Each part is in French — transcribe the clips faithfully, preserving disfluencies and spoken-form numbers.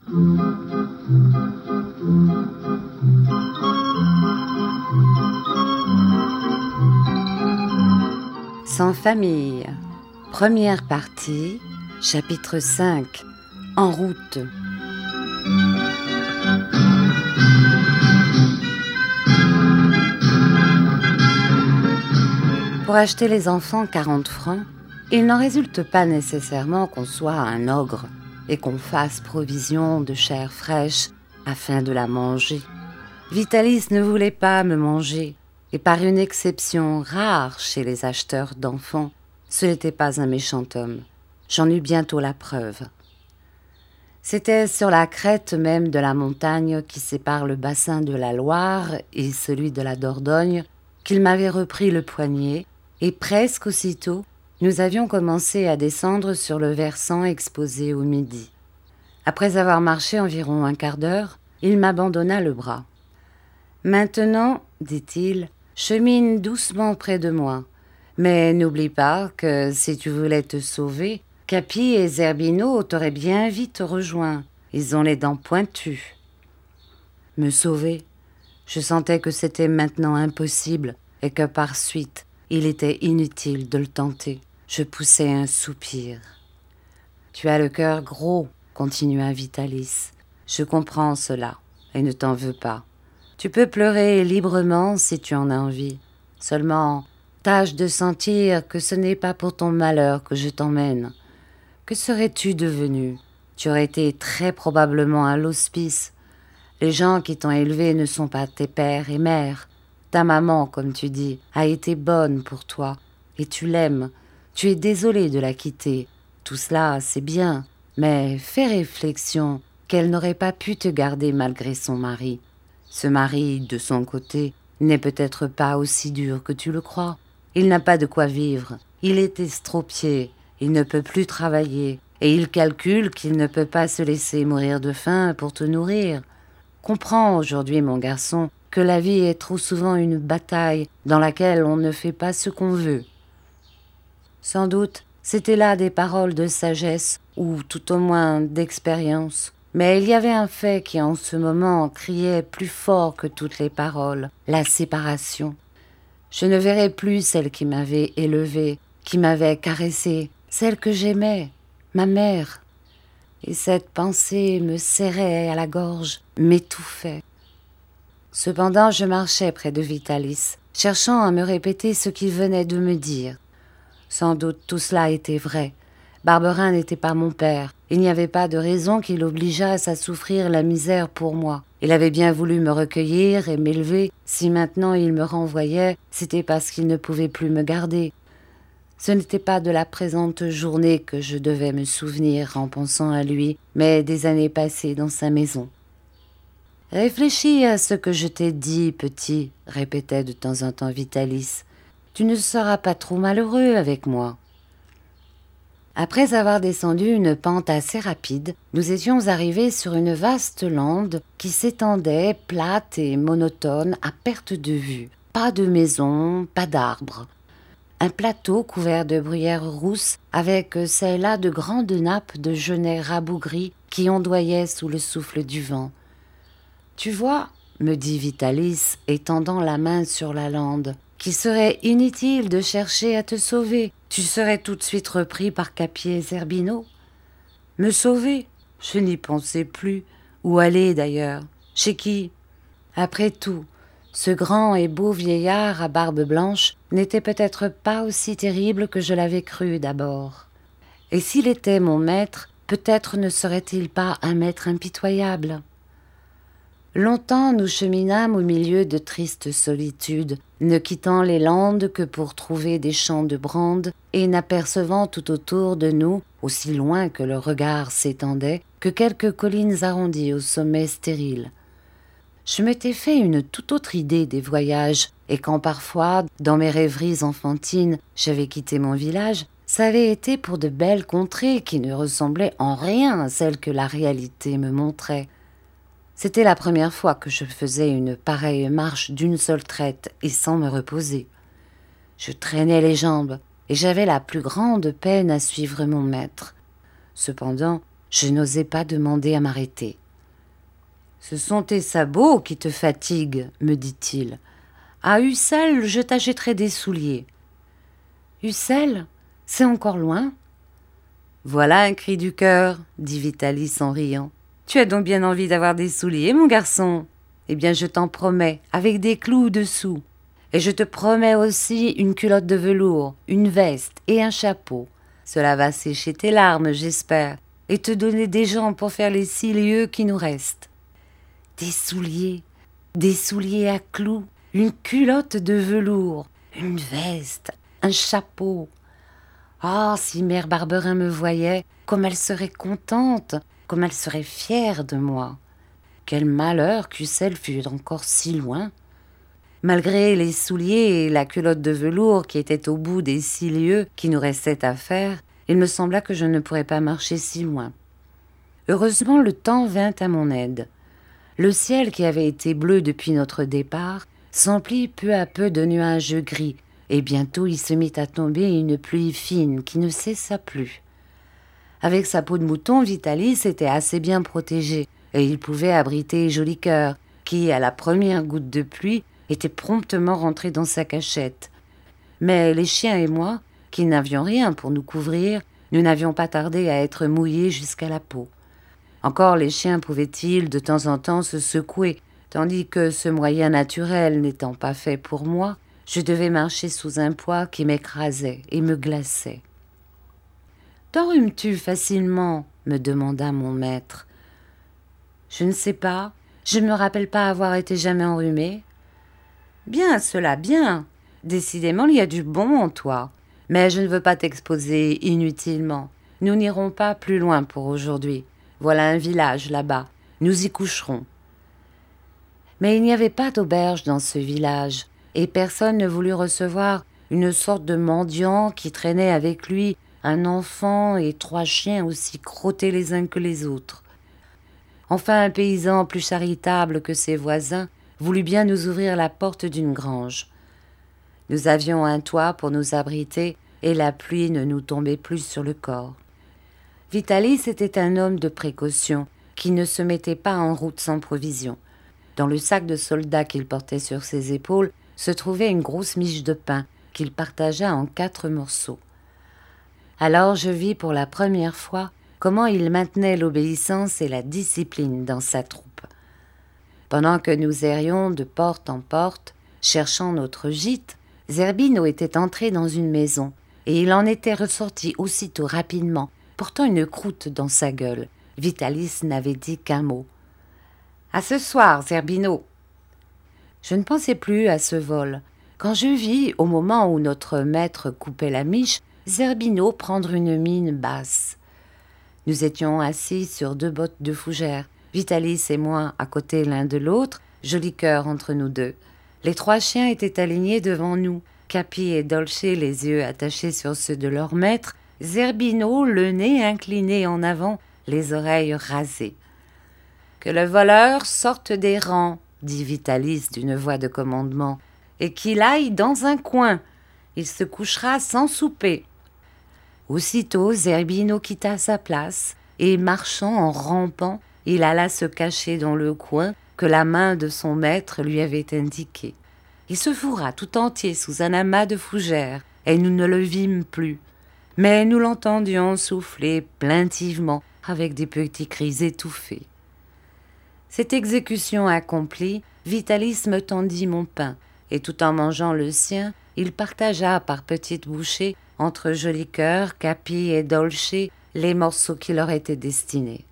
Sans famille, première partie, chapitre cinq, en route. Pour acheter les enfants quarante francs, il n'en résulte pas nécessairement qu'on soit un ogre et qu'on fasse provision de chair fraîche afin de la manger. Vitalis ne voulait pas me manger, et par une exception rare chez les acheteurs d'enfants, ce n'était pas un méchant homme. J'en eus bientôt la preuve. C'était sur la crête même de la montagne qui sépare le bassin de la Loire et celui de la Dordogne qu'il m'avait repris le poignet, et presque aussitôt, nous avions commencé à descendre sur le versant exposé au midi. Après avoir marché environ un quart d'heure, il m'abandonna le bras. « Maintenant, dit-il, chemine doucement près de moi, mais n'oublie pas que si tu voulais te sauver, Capi et Zerbino t'auraient bien vite rejoint. Ils ont les dents pointues. » Me sauver? Je sentais que c'était maintenant impossible et que par suite, il était inutile de le tenter. Je poussai un soupir. « Tu as le cœur gros, » continua Vitalis. « Je comprends cela et ne t'en veux pas. Tu peux pleurer librement si tu en as envie. Seulement, tâche de sentir que ce n'est pas pour ton malheur que je t'emmène. Que serais-tu devenu? Tu aurais été très probablement à l'hospice. Les gens qui t'ont élevé ne sont pas tes pères et mères. Ta maman, comme tu dis, a été bonne pour toi, et tu l'aimes. Tu es désolé de la quitter. Tout cela, c'est bien, mais fais réflexion qu'elle n'aurait pas pu te garder malgré son mari. Ce mari, de son côté, n'est peut-être pas aussi dur que tu le crois. Il n'a pas de quoi vivre. Il est estropié, il ne peut plus travailler, et il calcule qu'il ne peut pas se laisser mourir de faim pour te nourrir. Comprends aujourd'hui, mon garçon, que la vie est trop souvent une bataille dans laquelle on ne fait pas ce qu'on veut. Sans doute, c'étaient là des paroles de sagesse, ou tout au moins d'expérience. Mais il y avait un fait qui en ce moment criait plus fort que toutes les paroles, la séparation. Je ne verrais plus celle qui m'avait élevée, qui m'avait caressée, celle que j'aimais, ma mère. Et cette pensée me serrait à la gorge, m'étouffait. Cependant, je marchais près de Vitalis, cherchant à me répéter ce qu'il venait de me dire. Sans doute tout cela était vrai. Barberin n'était pas mon père. Il n'y avait pas de raison qui l'obligeasse à souffrir la misère pour moi. Il avait bien voulu me recueillir et m'élever. Si maintenant il me renvoyait, c'était parce qu'il ne pouvait plus me garder. Ce n'était pas de la présente journée que je devais me souvenir en pensant à lui, mais des années passées dans sa maison. « Réfléchis à ce que je t'ai dit, petit, » répétait de temps en temps Vitalis. « Tu ne seras pas trop malheureux avec moi. » Après avoir descendu une pente assez rapide, nous étions arrivés sur une vaste lande qui s'étendait, plate et monotone, à perte de vue. Pas de maison, pas d'arbres. Un plateau couvert de bruyères rousses, avec çà et là de grandes nappes de genêts rabougris qui ondoyaient sous le souffle du vent. « Tu vois, » me dit Vitalis, étendant la main sur la lande, « qu'il serait inutile de chercher à te sauver. Tu serais tout de suite repris par Capi et Zerbino. » Me sauver? Je n'y pensais plus. Où aller d'ailleurs? Chez qui? Après tout, ce grand et beau vieillard à barbe blanche n'était peut-être pas aussi terrible que je l'avais cru d'abord. Et s'il était mon maître, peut-être ne serait-il pas un maître impitoyable? Longtemps nous cheminâmes au milieu de tristes solitudes, ne quittant les landes que pour trouver des champs de brande et n'apercevant tout autour de nous, aussi loin que le regard s'étendait, que quelques collines arrondies au sommet stérile. Je m'étais fait une toute autre idée des voyages, et quand parfois, dans mes rêveries enfantines, j'avais quitté mon village, ça avait été pour de belles contrées qui ne ressemblaient en rien à celles que la réalité me montrait. C'était la première fois que je faisais une pareille marche d'une seule traite et sans me reposer. Je traînais les jambes et j'avais la plus grande peine à suivre mon maître. Cependant, je n'osais pas demander à m'arrêter. Ce sont tes sabots qui te fatiguent, me dit-il. À Ussel, je t'achèterai des souliers. Ussel, c'est encore loin? Voilà un cri du cœur, dit Vitalis en riant. Tu as donc bien envie d'avoir des souliers, mon garçon? Eh bien, je t'en promets, avec des clous dessous. Et je te promets aussi une culotte de velours, une veste et un chapeau. Cela va sécher tes larmes, j'espère, et te donner des jambes pour faire les six lieues qui nous restent. Des souliers, des souliers à clous, une culotte de velours, une veste, un chapeau. Ah, si mère Barberin me voyait, comme elle serait contente, comme elle serait fière de moi. Quel malheur qu'Ussel fût encore si loin. Malgré les souliers et la culotte de velours qui étaient au bout des six lieues qui nous restaient à faire, il me sembla que je ne pourrais pas marcher si loin. Heureusement, le temps vint à mon aide. Le ciel, qui avait été bleu depuis notre départ, s'emplit peu à peu de nuages gris, et bientôt il se mit à tomber une pluie fine qui ne cessa plus. Avec sa peau de mouton, Vitalis était assez bien protégé, et il pouvait abriter Joli Cœur, qui, à la première goutte de pluie, était promptement rentré dans sa cachette. Mais les chiens et moi, qui n'avions rien pour nous couvrir, nous n'avions pas tardé à être mouillés jusqu'à la peau. Encore les chiens pouvaient-ils de temps en temps se secouer, tandis que ce moyen naturel n'étant pas fait pour moi, je devais marcher sous un poids qui m'écrasait et me glaçait. « T'enrhumes-tu facilement ?» me demanda mon maître. « Je ne sais pas, je ne me rappelle pas avoir été jamais enrhumé. »« Bien, cela, bien. Décidément, il y a du bon en toi. Mais je ne veux pas t'exposer inutilement. Nous n'irons pas plus loin pour aujourd'hui. Voilà un village là-bas. Nous y coucherons. » Mais il n'y avait pas d'auberge dans ce village, et personne ne voulut recevoir une sorte de mendiant qui traînait avec lui un enfant et trois chiens aussi crottés les uns que les autres. Enfin, un paysan plus charitable que ses voisins voulut bien nous ouvrir la porte d'une grange. Nous avions un toit pour nous abriter, et la pluie ne nous tombait plus sur le corps. Vitalis était un homme de précaution, qui ne se mettait pas en route sans provisions. Dans le sac de soldat qu'il portait sur ses épaules se trouvait une grosse miche de pain qu'il partagea en quatre morceaux. Alors je vis pour la première fois comment il maintenait l'obéissance et la discipline dans sa troupe. Pendant que nous errions de porte en porte, cherchant notre gîte, Zerbino était entré dans une maison, et il en était ressorti aussitôt rapidement, portant une croûte dans sa gueule. Vitalis n'avait dit qu'un mot. « À ce soir, Zerbino !» Je ne pensais plus à ce vol, quand je vis, au moment où notre maître coupait la miche, Zerbino prendre une mine basse. Nous étions assis sur deux bottes de fougères, Vitalis et moi à côté l'un de l'autre, Joli Cœur entre nous deux. Les trois chiens étaient alignés devant nous, Capi et Dolce les yeux attachés sur ceux de leur maître, Zerbino le nez incliné en avant, les oreilles rasées. « Que le voleur sorte des rangs, » dit Vitalis d'une voix de commandement, « et qu'il aille dans un coin. Il se couchera sans souper. » Aussitôt, Zerbino quitta sa place, et marchant en rampant, il alla se cacher dans le coin que la main de son maître lui avait indiqué. Il se fourra tout entier sous un amas de fougères, et nous ne le vîmes plus. Mais nous l'entendions souffler plaintivement, avec des petits cris étouffés. Cette exécution accomplie, Vitalis me tendit mon pain, et tout en mangeant le sien, il partagea par petites bouchées entre Joli Cœur, Capi et Dolce les morceaux qui leur étaient destinés.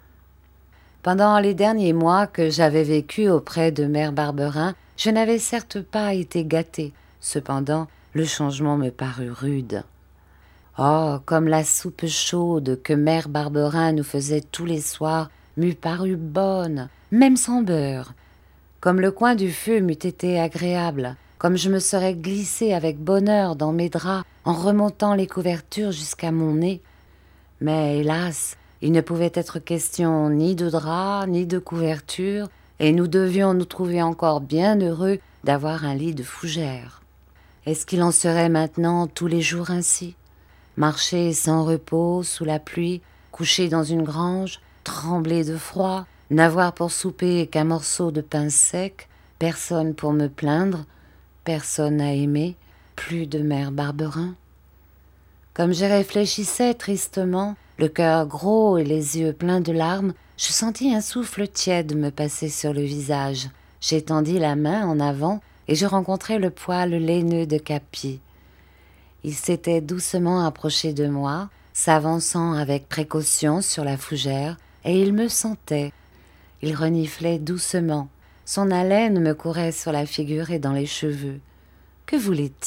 Pendant les derniers mois que j'avais vécu auprès de mère Barberin, je n'avais certes pas été gâtée. Cependant, le changement me parut rude. Oh, comme la soupe chaude que mère Barberin nous faisait tous les soirs m'eût paru bonne, même sans beurre. Comme le coin du feu m'eût été agréable, comme je me serais glissée avec bonheur dans mes draps en remontant les couvertures jusqu'à mon nez. Mais hélas, il ne pouvait être question ni de draps, ni de couverture, et nous devions nous trouver encore bien heureux d'avoir un lit de fougères. Est-ce qu'il en serait maintenant tous les jours ainsi? Marcher sans repos, sous la pluie, coucher dans une grange, trembler de froid, n'avoir pour souper qu'un morceau de pain sec, personne pour me plaindre, personne à aimer, plus de mère Barberin. Comme je réfléchissais tristement, le cœur gros et les yeux pleins de larmes, je sentis un souffle tiède me passer sur le visage. J'étendis la main en avant et je rencontrai le poil laineux de Capi. Il s'était doucement approché de moi, s'avançant avec précaution sur la fougère, et il me sentait. Il reniflait doucement. Son haleine me courait sur la figure et dans les cheveux. Que voulait-il ?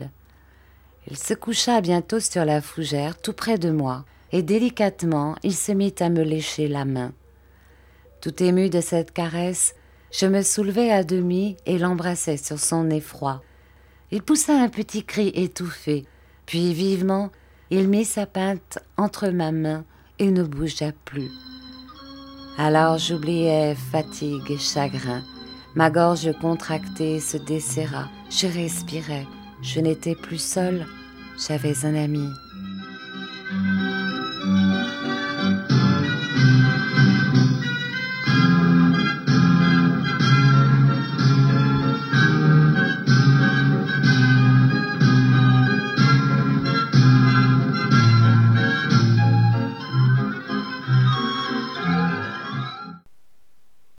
Il se coucha bientôt sur la fougère, tout près de moi, et délicatement, il se mit à me lécher la main. Tout ému de cette caresse, je me soulevai à demi et l'embrassai sur son nez froid. Il poussa un petit cri étouffé, puis vivement, il mit sa pinte entre ma main et ne bougea plus. Alors j'oubliai fatigue et chagrin. Ma gorge contractée se desserra, je respirais. Je n'étais plus seule, j'avais un ami.